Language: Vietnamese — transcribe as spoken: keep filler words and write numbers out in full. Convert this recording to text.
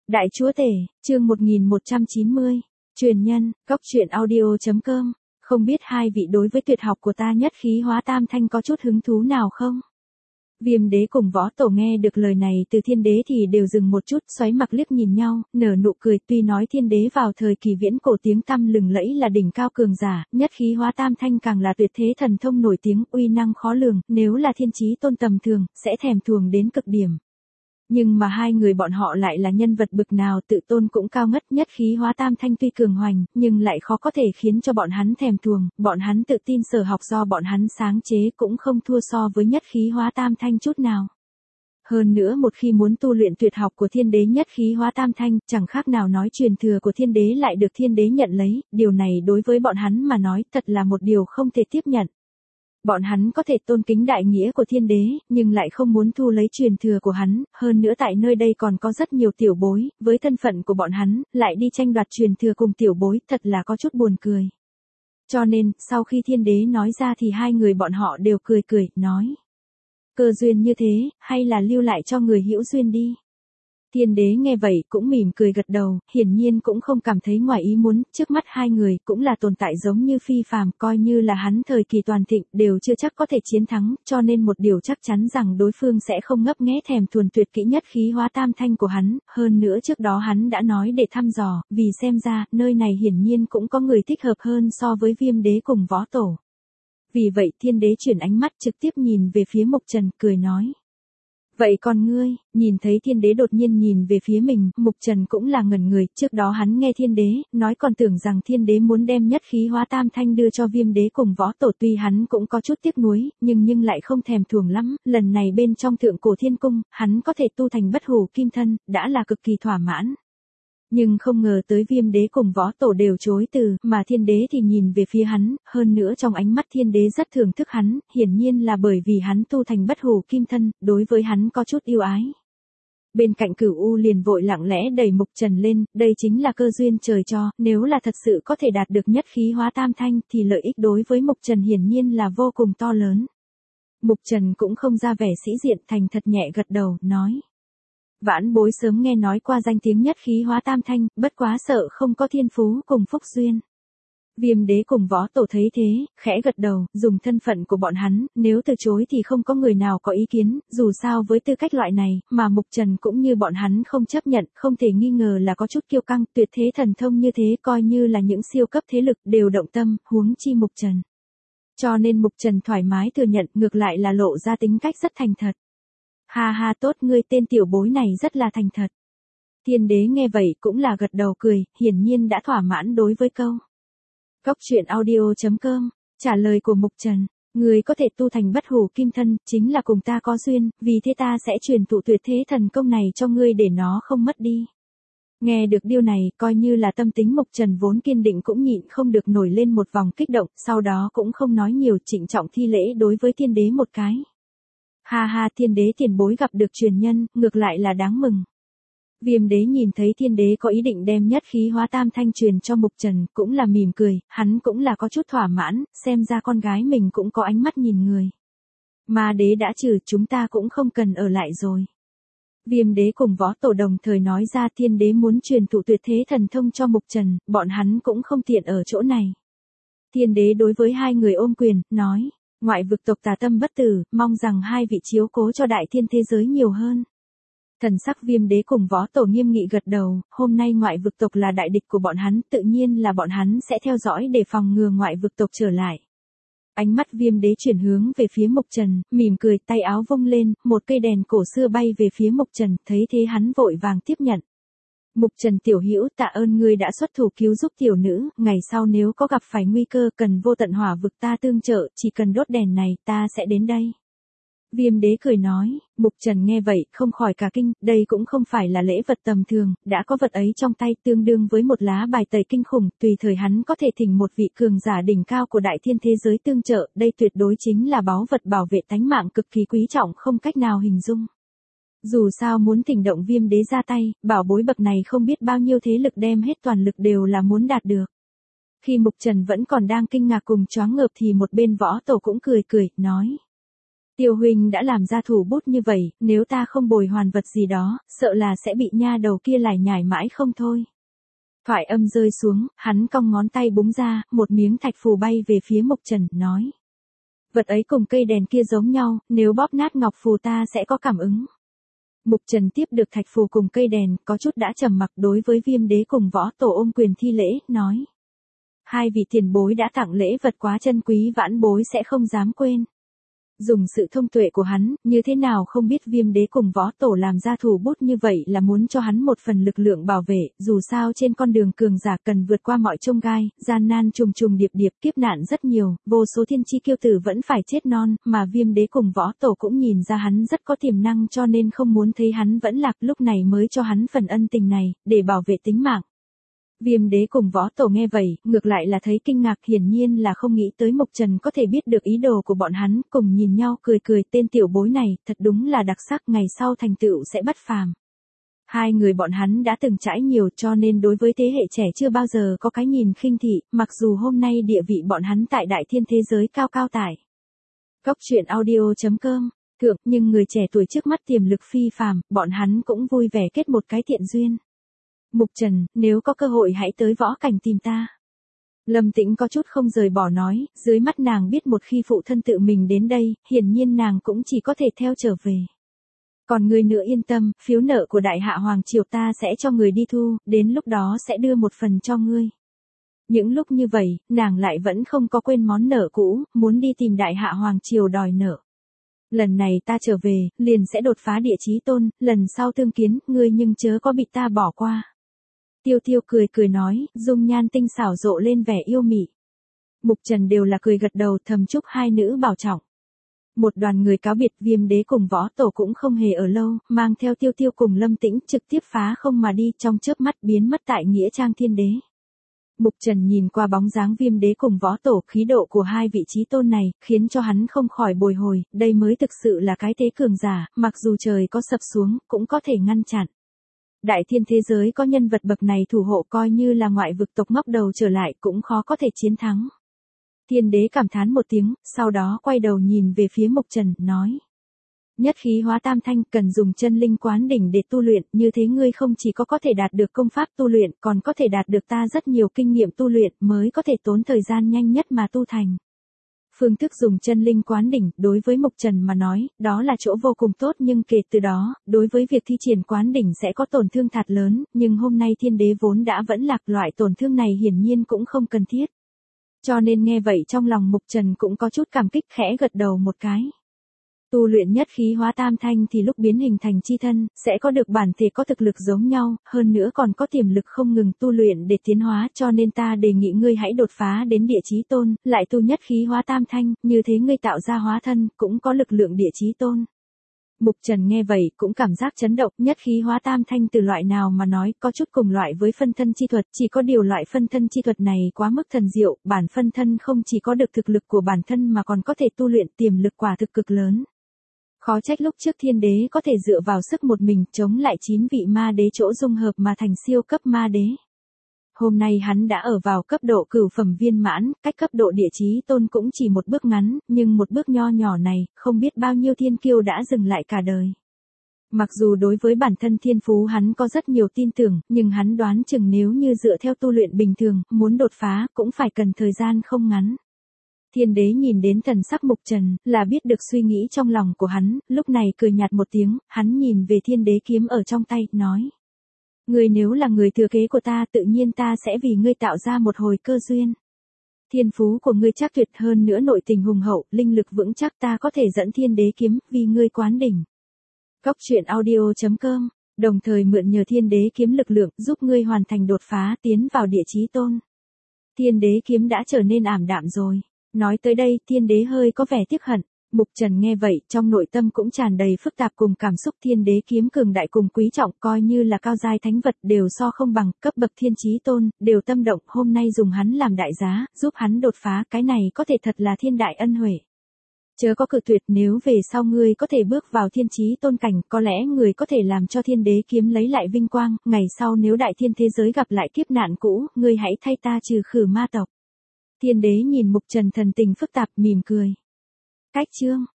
Đại Chúa Tể, chương một nghìn một trăm chín mươi. Truyền nhân, góc truyện audio chấm com. Không biết hai vị đối với tuyệt học của ta nhất khí hóa tam thanh có chút hứng thú nào không? Viêm đế cùng võ tổ nghe được lời này từ thiên đế thì đều dừng một chút, xoáy mặt liếc nhìn nhau, nở nụ cười. Tuy nói thiên đế vào thời kỳ viễn cổ tiếng tăm lừng lẫy là đỉnh cao cường giả, nhất khí hóa tam thanh càng là tuyệt thế thần thông nổi tiếng, uy năng khó lường, nếu là thiên chí tôn tầm thường, sẽ thèm thuồng đến cực điểm. Nhưng mà hai người bọn họ lại là nhân vật bực nào, tự tôn cũng cao ngất. Nhất khí hóa tam thanh tuy cường hoành, nhưng lại khó có thể khiến cho bọn hắn thèm thuồng. Bọn hắn tự tin sở học do bọn hắn sáng chế cũng không thua so với nhất khí hóa tam thanh chút nào. Hơn nữa một khi muốn tu luyện tuyệt học của thiên đế nhất khí hóa tam thanh, chẳng khác nào nói truyền thừa của thiên đế lại được thiên đế nhận lấy. Điều này đối với bọn hắn mà nói thật là một điều không thể tiếp nhận. Bọn hắn có thể tôn kính đại nghĩa của thiên đế, nhưng lại không muốn thu lấy truyền thừa của hắn, hơn nữa tại nơi đây còn có rất nhiều tiểu bối, với thân phận của bọn hắn, lại đi tranh đoạt truyền thừa cùng tiểu bối, thật là có chút buồn cười. Cho nên, sau khi thiên đế nói ra thì hai người bọn họ đều cười cười, nói. Cơ duyên như thế, hay là lưu lại cho người hữu duyên đi. Thiên đế nghe vậy cũng mỉm cười gật đầu, hiển nhiên cũng không cảm thấy ngoài ý muốn, trước mắt hai người cũng là tồn tại giống như phi phàm, coi như là hắn thời kỳ toàn thịnh đều chưa chắc có thể chiến thắng, cho nên một điều chắc chắn rằng đối phương sẽ không ngấp nghé thèm thuần tuyệt kỹ nhất khí hóa tam thanh của hắn, hơn nữa trước đó hắn đã nói để thăm dò, vì xem ra, nơi này hiển nhiên cũng có người thích hợp hơn so với viêm đế cùng võ tổ. Vì vậy thiên đế chuyển ánh mắt trực tiếp nhìn về phía Mục Trần, cười nói. Vậy còn ngươi, nhìn thấy thiên đế đột nhiên nhìn về phía mình, Mục Trần cũng là ngẩn người, trước đó hắn nghe thiên đế, nói còn tưởng rằng thiên đế muốn đem nhất khí hóa tam thanh đưa cho viêm đế cùng võ tổ, tuy hắn cũng có chút tiếc nuối, nhưng nhưng lại không thèm thuồng lắm, lần này bên trong thượng cổ thiên cung, hắn có thể tu thành bất hủ kim thân, đã là cực kỳ thỏa mãn. Nhưng không ngờ tới viêm đế cùng võ tổ đều chối từ, mà thiên đế thì nhìn về phía hắn, hơn nữa trong ánh mắt thiên đế rất thưởng thức hắn, hiển nhiên là bởi vì hắn tu thành bất hủ kim thân, đối với hắn có chút yêu ái. Bên cạnh Cửu U liền vội lặng lẽ đẩy Mục Trần lên, đây chính là cơ duyên trời cho, nếu là thật sự có thể đạt được nhất khí hóa tam thanh thì lợi ích đối với Mục Trần hiển nhiên là vô cùng to lớn. Mục Trần cũng không ra vẻ sĩ diện, thành thật nhẹ gật đầu, nói. Vãn bối sớm nghe nói qua danh tiếng nhất khí hóa tam thanh, bất quá sợ không có thiên phú cùng phúc duyên. Viêm đế cùng võ tổ thấy thế, khẽ gật đầu, dùng thân phận của bọn hắn, nếu từ chối thì không có người nào có ý kiến, dù sao với tư cách loại này, mà Mục Trần cũng như bọn hắn không chấp nhận, không thể nghi ngờ là có chút kiêu căng, tuyệt thế thần thông như thế coi như là những siêu cấp thế lực đều động tâm, huống chi Mục Trần. Cho nên Mục Trần thoải mái thừa nhận, ngược lại là lộ ra tính cách rất thành thật. Ha ha, tốt, ngươi tên tiểu bối này rất là thành thật. Thiên đế nghe vậy cũng là gật đầu cười, hiển nhiên đã thỏa mãn đối với câu. Góc truyện audio chấm com, trả lời của Mục Trần, người có thể tu thành bất hủ kim thân, chính là cùng ta có duyên, vì thế ta sẽ truyền thụ tuyệt thế thần công này cho ngươi để nó không mất đi. Nghe được điều này, coi như là tâm tính Mục Trần vốn kiên định cũng nhịn không được nổi lên một vòng kích động, sau đó cũng không nói nhiều, trịnh trọng thi lễ đối với thiên đế một cái. Ha ha, thiên đế tiền bối gặp được truyền nhân, ngược lại là đáng mừng. Viêm đế nhìn thấy thiên đế có ý định đem nhất khí hóa tam thanh truyền cho Mục Trần, cũng là mỉm cười, hắn cũng là có chút thỏa mãn, xem ra con gái mình cũng có ánh mắt nhìn người. Mà đế đã trừ, chúng ta cũng không cần ở lại rồi. Viêm đế cùng võ tổ đồng thời nói ra thiên đế muốn truyền thụ tuyệt thế thần thông cho Mục Trần, bọn hắn cũng không tiện ở chỗ này. Thiên đế đối với hai người ôm quyền, nói. Ngoại vực tộc tà tâm bất tử, mong rằng hai vị chiếu cố cho đại thiên thế giới nhiều hơn. Thần sắc viêm đế cùng võ tổ nghiêm nghị gật đầu, hôm nay ngoại vực tộc là đại địch của bọn hắn, tự nhiên là bọn hắn sẽ theo dõi để phòng ngừa ngoại vực tộc trở lại. Ánh mắt viêm đế chuyển hướng về phía Mục Trần, mỉm cười, tay áo vung lên, một cây đèn cổ xưa bay về phía Mục Trần, thấy thế hắn vội vàng tiếp nhận. Mục Trần tiểu hữu, tạ ơn ngươi đã xuất thủ cứu giúp tiểu nữ, ngày sau nếu có gặp phải nguy cơ cần vô tận hỏa vực ta tương trợ, chỉ cần đốt đèn này ta sẽ đến đây. Viêm đế cười nói, Mục Trần nghe vậy không khỏi cả kinh, đây cũng không phải là lễ vật tầm thường, đã có vật ấy trong tay tương đương với một lá bài tẩy kinh khủng, tùy thời hắn có thể thỉnh một vị cường giả đỉnh cao của đại thiên thế giới tương trợ, đây tuyệt đối chính là báu vật bảo vệ tánh mạng cực kỳ quý trọng không cách nào hình dung. Dù sao muốn thỉnh động viêm đế ra tay, bảo bối bậc này không biết bao nhiêu thế lực đem hết toàn lực đều là muốn đạt được. Khi Mục Trần vẫn còn đang kinh ngạc cùng choáng ngợp thì một bên võ tổ cũng cười cười, nói. Tiêu huynh đã làm ra thủ bút như vậy, nếu ta không bồi hoàn vật gì đó, sợ là sẽ bị nha đầu kia lải nhải mãi không thôi. Thoại âm rơi xuống, hắn cong ngón tay búng ra, một miếng thạch phù bay về phía Mục Trần, nói. Vật ấy cùng cây đèn kia giống nhau, nếu bóp nát ngọc phù ta sẽ có cảm ứng. Mục Trần tiếp được thạch phù cùng cây đèn, có chút đã trầm mặc đối với Viêm Đế cùng Võ Tổ ôm quyền thi lễ, nói. Hai vị tiền bối đã tặng lễ vật quá chân quý, vãn bối sẽ không dám quên. Dùng sự thông tuệ của hắn, như thế nào không biết Viêm Đế cùng Võ Tổ làm ra thủ bút như vậy là muốn cho hắn một phần lực lượng bảo vệ, dù sao trên con đường cường giả cần vượt qua mọi chông gai, gian nan trùng trùng điệp điệp, kiếp nạn rất nhiều, vô số thiên chi kiêu tử vẫn phải chết non, mà Viêm Đế cùng Võ Tổ cũng nhìn ra hắn rất có tiềm năng cho nên không muốn thấy hắn vẫn lạc, lúc này mới cho hắn phần ân tình này, để bảo vệ tính mạng. Viêm Đế cùng Võ Tổ nghe vậy, ngược lại là thấy kinh ngạc, hiển nhiên là không nghĩ tới Mục Trần có thể biết được ý đồ của bọn hắn, cùng nhìn nhau cười cười, tên tiểu bối này, thật đúng là đặc sắc, ngày sau thành tựu sẽ bất phàm. Hai người bọn hắn đã từng trải nhiều cho nên đối với thế hệ trẻ chưa bao giờ có cái nhìn khinh thị, mặc dù hôm nay địa vị bọn hắn tại đại thiên thế giới cao cao tại. Góc truyện audio chấm com, thượng, nhưng người trẻ tuổi trước mắt tiềm lực phi phàm, bọn hắn cũng vui vẻ kết một cái thiện duyên. Mục Trần, nếu có cơ hội hãy tới võ cảnh tìm ta. Lâm Tĩnh có chút không rời bỏ nói, dưới mắt nàng biết một khi phụ thân tự mình đến đây, hiển nhiên nàng cũng chỉ có thể theo trở về. Còn người nữa yên tâm, phiếu nợ của Đại Hạ Hoàng Triều ta sẽ cho người đi thu, đến lúc đó sẽ đưa một phần cho ngươi. Những lúc như vậy, nàng lại vẫn không có quên món nợ cũ, muốn đi tìm Đại Hạ Hoàng Triều đòi nợ. Lần này ta trở về, liền sẽ đột phá địa chí tôn, lần sau tương kiến, ngươi nhưng chớ có bị ta bỏ qua. Tiêu Tiêu cười cười nói, dung nhan tinh xảo rộ lên vẻ yêu mị. Mục Trần đều là cười gật đầu, thầm chúc hai nữ bảo trọng. Một đoàn người cáo biệt, Viêm Đế cùng Võ Tổ cũng không hề ở lâu, mang theo Tiêu Tiêu cùng Lâm Tĩnh trực tiếp phá không mà đi, trong chớp mắt biến mất tại nghĩa trang Thiên Đế. Mục Trần nhìn qua bóng dáng Viêm Đế cùng Võ Tổ, khí độ của hai vị chí tôn này, khiến cho hắn không khỏi bồi hồi, đây mới thực sự là cái thế cường giả, mặc dù trời có sập xuống, cũng có thể ngăn chặn. Đại thiên thế giới có nhân vật bậc này thủ hộ, coi như là ngoại vực tộc ngóc đầu trở lại cũng khó có thể chiến thắng. Thiên Đế cảm thán một tiếng, sau đó quay đầu nhìn về phía Mục Trần, nói. Nhất khí hóa tam thanh, cần dùng chân linh quán đỉnh để tu luyện, như thế ngươi không chỉ có có thể đạt được công pháp tu luyện, còn có thể đạt được ta rất nhiều kinh nghiệm tu luyện, mới có thể tốn thời gian nhanh nhất mà tu thành. Phương thức dùng chân linh quán đỉnh, đối với Mục Trần mà nói, đó là chỗ vô cùng tốt, nhưng kể từ đó, đối với việc thi triển quán đỉnh sẽ có tổn thương thật lớn, nhưng hôm nay Thiên Đế vốn đã vẫn lạc, loại tổn thương này hiển nhiên cũng không cần thiết. Cho nên nghe vậy trong lòng Mục Trần cũng có chút cảm kích, khẽ gật đầu một cái. Tu luyện nhất khí hóa tam thanh thì lúc biến hình thành chi thân, sẽ có được bản thể có thực lực giống nhau, hơn nữa còn có tiềm lực không ngừng tu luyện để tiến hóa, cho nên ta đề nghị ngươi hãy đột phá đến địa chí tôn, lại tu nhất khí hóa tam thanh, như thế ngươi tạo ra hóa thân, cũng có lực lượng địa chí tôn. Mục Trần nghe vậy cũng cảm giác chấn động, nhất khí hóa tam thanh từ loại nào mà nói, có chút cùng loại với phân thân chi thuật, chỉ có điều loại phân thân chi thuật này quá mức thần diệu, bản phân thân không chỉ có được thực lực của bản thân mà còn có thể tu luyện, tiềm lực quả thực cực lớn. Khó trách lúc trước Thiên Đế có thể dựa vào sức một mình chống lại chín vị ma đế chỗ dung hợp mà thành siêu cấp ma đế. Hôm nay hắn đã ở vào cấp độ cửu phẩm viên mãn, cách cấp độ địa chí tôn cũng chỉ một bước ngắn, nhưng một bước nho nhỏ này, không biết bao nhiêu thiên kiêu đã dừng lại cả đời. Mặc dù đối với bản thân thiên phú hắn có rất nhiều tin tưởng, nhưng hắn đoán chừng nếu như dựa theo tu luyện bình thường, muốn đột phá, cũng phải cần thời gian không ngắn. Thiên Đế nhìn đến thần sắc Mục Trần, là biết được suy nghĩ trong lòng của hắn, lúc này cười nhạt một tiếng, hắn nhìn về Thiên Đế kiếm ở trong tay, nói. Ngươi nếu là người thừa kế của ta, tự nhiên ta sẽ vì ngươi tạo ra một hồi cơ duyên. Thiên phú của ngươi chắc tuyệt, hơn nữa nội tình hùng hậu, linh lực vững chắc, ta có thể dẫn Thiên Đế kiếm, vì ngươi quán đỉnh. Góc truyện audio chấm com, đồng thời mượn nhờ Thiên Đế kiếm lực lượng, giúp ngươi hoàn thành đột phá, tiến vào địa chí tôn. Thiên Đế kiếm đã trở nên ảm đạm rồi. Nói tới đây, Thiên Đế hơi có vẻ tiếc hận. Mục Trần nghe vậy, trong nội tâm cũng tràn đầy phức tạp cùng cảm xúc. Thiên Đế kiếm cường đại cùng quý trọng, coi như là cao giai thánh vật đều so không bằng, cấp bậc thiên chí tôn, đều tâm động, hôm nay dùng hắn làm đại giá, giúp hắn đột phá, cái này có thể thật là thiên đại ân huệ. Chớ có cự tuyệt, nếu về sau ngươi có thể bước vào thiên chí tôn cảnh, có lẽ người có thể làm cho Thiên Đế kiếm lấy lại vinh quang, ngày sau nếu đại thiên thế giới gặp lại kiếp nạn cũ, ngươi hãy thay ta trừ khử ma tộc. Thiên Đế nhìn Mục Trần thần tình phức tạp, mỉm cười. Cách chương